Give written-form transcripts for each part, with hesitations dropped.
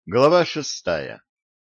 Глава 6.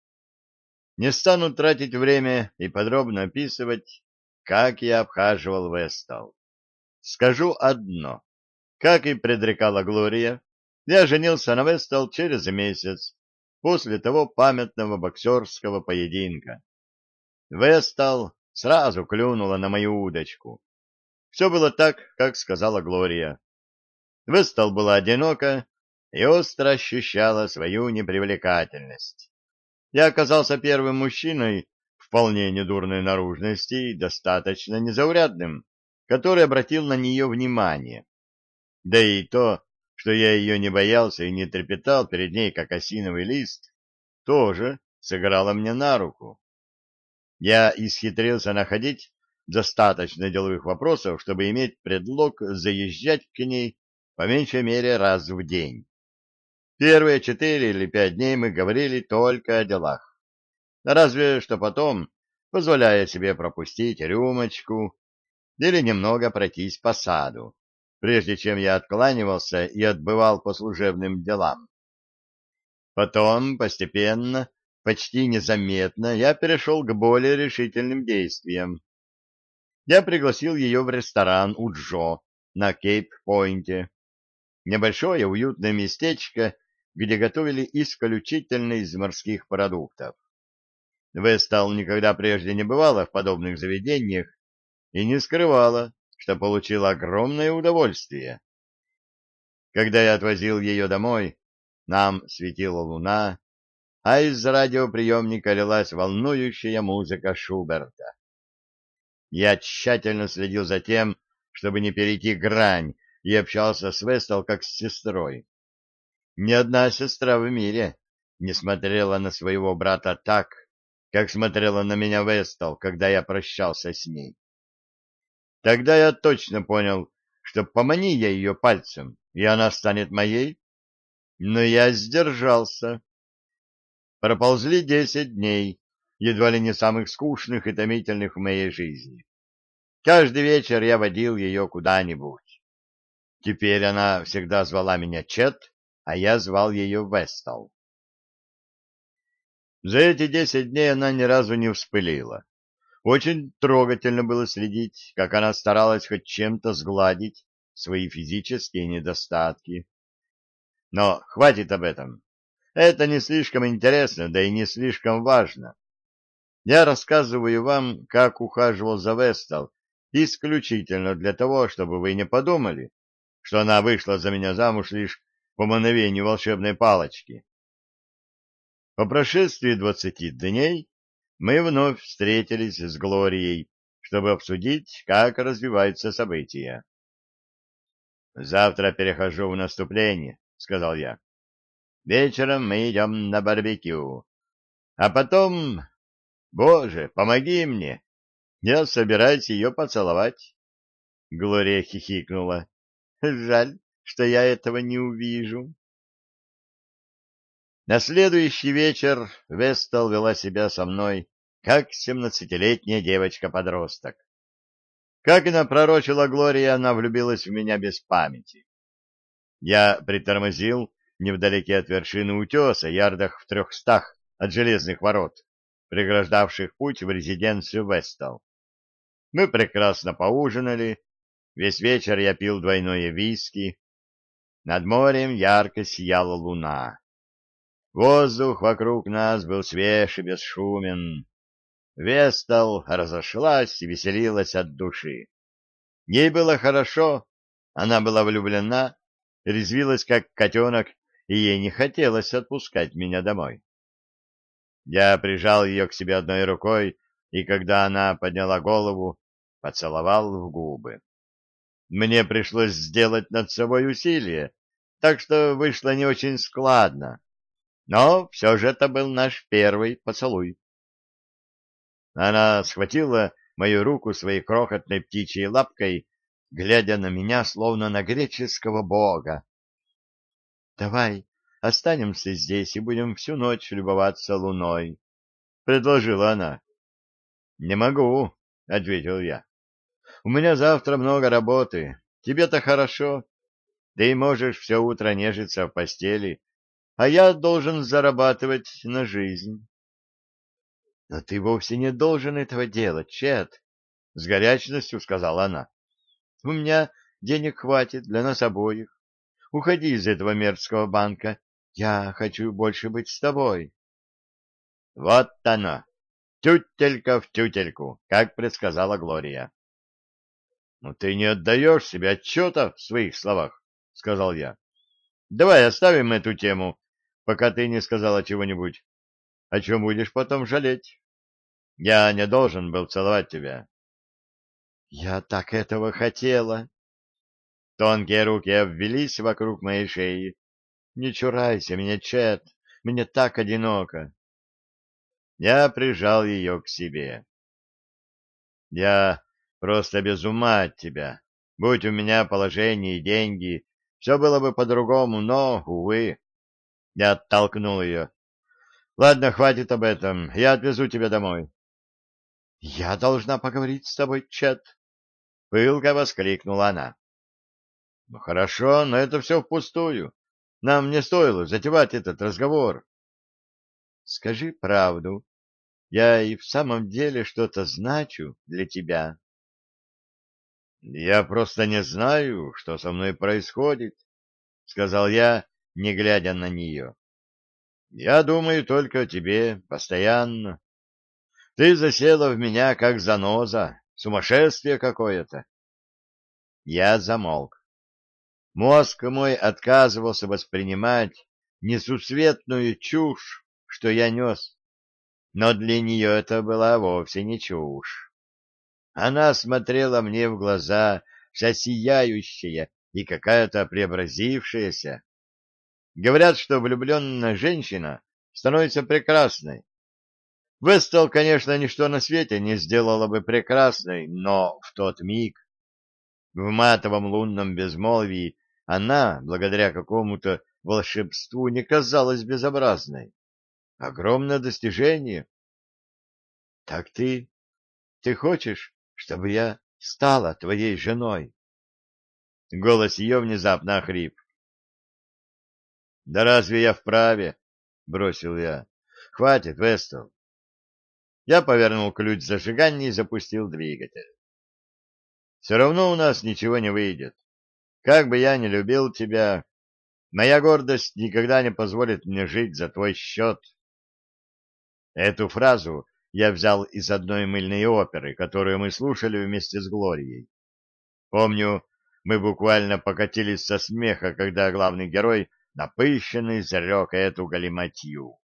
Не стану тратить время и подробно описывать, как я обхаживал Вестал. Скажу одно. Как и предрекала Глория, я женился на Вестал через месяц после того памятного боксерского поединка. Вестал сразу клюнула на мою удочку. Все было так, как сказала Глория. Вестал была одинока и остро ощущала свою непривлекательность. Я оказался первым мужчиной вполне недурной наружности и достаточно незаурядным, который обратил на нее внимание. Да и то, что я ее не боялся и не трепетал перед ней, как осиновый лист, тоже сыграло мне на руку. Я исхитрился находить достаточно деловых вопросов, чтобы иметь предлог заезжать к ней по меньшей мере раз в день. Первые 4 или 5 дней мы говорили только о делах. Разве что потом, позволяя себе пропустить рюмочку или немного пройтись по саду, прежде чем я откланивался и отбывал по служебным делам. Потом, постепенно, почти незаметно, я перешел к более решительным действиям. Я пригласил ее в ресторан у Джо на Кейп-Пойнте, небольшое уютное местечко, где готовили исключительно из морских продуктов. Вестал никогда прежде не бывала в подобных заведениях и не скрывала, что получила огромное удовольствие. Когда я отвозил ее домой, нам светила луна, а из радиоприемника лилась волнующая музыка Шуберта. Я тщательно следил за тем, чтобы не перейти грань, и общался с Вестал как с сестрой. Ни одна сестра в мире не смотрела на своего брата так, как смотрела на меня Вестал, когда я прощался с ней. Тогда я точно понял, что помани я ее пальцем, и она станет моей, но я сдержался. Проползли 10 дней, едва ли не самых скучных и томительных в моей жизни. Каждый вечер я водил ее куда-нибудь. Теперь она всегда звала меня Чет, а я звал ее Вестал. За эти 10 дней она ни разу не вспылила. Очень трогательно было следить, как она старалась хоть чем-то сгладить свои физические недостатки. Но хватит об этом. Это не слишком интересно, да и не слишком важно. Я рассказываю вам, как ухаживал за Вестал, исключительно для того, чтобы вы не подумали, что она вышла за меня замуж лишь по мановению волшебной палочки. По прошествии 20 дней мы вновь встретились с Глорией, чтобы обсудить, как развиваются события. «Завтра перехожу в наступление», — сказал я. «Вечером мы идем на барбекю. А потом... Боже, помоги мне! Я собираюсь ее поцеловать». Глория хихикнула. «Жаль, что я этого не увижу». На следующий вечер Вестал вела себя со мной, как 17-летняя девочка-подросток. Как и напророчила Глория, она влюбилась в меня без памяти. Я притормозил невдалеке от вершины утеса, ярдах в 300 от железных ворот, преграждавших путь в резиденцию Вестал. Мы прекрасно поужинали, весь вечер я пил двойное виски. Над морем ярко сияла луна. Воздух вокруг нас был свеж и бесшумен. Вестал разошлась и веселилась от души. Ей было хорошо, она была влюблена, резвилась как котенок, и ей не хотелось отпускать меня домой. Я прижал ее к себе одной рукой, и когда она подняла голову, поцеловал в губы. Мне пришлось сделать над собой усилие, так что вышло не очень складно, но все же это был наш первый поцелуй. Она схватила мою руку своей крохотной птичьей лапкой, глядя на меня, словно на греческого бога. — Давай останемся здесь и будем всю ночь любоваться луной, — предложила она. — Не могу, — ответил я. — У меня завтра много работы. Тебе-то хорошо. Ты можешь все утро нежиться в постели, а я должен зарабатывать на жизнь. — Но ты вовсе не должен этого делать, Чет, — с горячностью сказала она. — У меня денег хватит для нас обоих. Уходи из этого мерзкого банка. Я хочу больше быть с тобой. Вот оно, тютелька в тютельку, как предсказала Глория. — Ну ты не отдаешь себе отчета в своих словах, — сказал я. — Давай оставим эту тему, пока ты не сказала чего-нибудь, о чем будешь потом жалеть. Я не должен был целовать тебя. — Я так этого хотела. Тонкие руки обвелись вокруг моей шеи. — Не чурайся меня, Чет, мне так одиноко. Я прижал ее к себе. — Я просто без ума от тебя. Будь у меня положение и деньги, все было бы по-другому, но, увы. Я оттолкнул ее. — Ладно, хватит об этом, я отвезу тебя домой. — Я должна поговорить с тобой, Чет, — пылко воскликнула она. — Ну хорошо, но это все впустую. Нам не стоило затевать этот разговор. — Скажи правду. Я и в самом деле что-то значу для тебя. — Я просто не знаю, что со мной происходит, — сказал я, не глядя на нее. — Я думаю только о тебе постоянно. Ты засела в меня, как заноза, сумасшествие какое-то. Я замолк. Мозг мой отказывался воспринимать несусветную чушь, что я нес, но для нее это была вовсе не чушь. Она смотрела мне в глаза, вся сияющая и какая-то преобразившаяся. Говорят, что влюбленная женщина становится прекрасной. Вестел, конечно, ничто на свете не сделала бы прекрасной, но в тот миг, в матовом лунном безмолвии, она, благодаря какому-то волшебству, не казалась безобразной. Огромное достижение. — Так ты хочешь, чтобы я стала твоей женой? Голос ее внезапно охрип. — Да разве я вправе? — бросил я. — Хватит, Вестел. Я повернул ключ зажигания и запустил двигатель. Все равно у нас ничего не выйдет. Как бы я ни любил тебя, моя гордость никогда не позволит мне жить за твой счет. Эту фразу я взял из одной мыльной оперы, которую мы слушали вместе с Глорией. Помню, мы буквально покатились со смеха, когда главный герой напыщенно изрек эту галиматью.